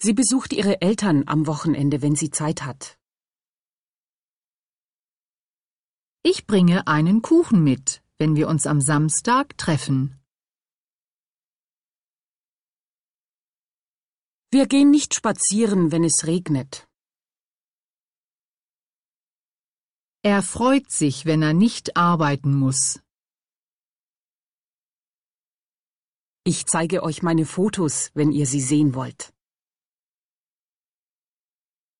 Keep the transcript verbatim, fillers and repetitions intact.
Sie besucht ihre Eltern am Wochenende, wenn sie Zeit hat. Ich bringe einen Kuchen mit, wenn wir uns am Samstag treffen. Wir gehen nicht spazieren, wenn es regnet. Er freut sich, wenn er nicht arbeiten muss. Ich zeige euch meine Fotos, wenn ihr sie sehen wollt.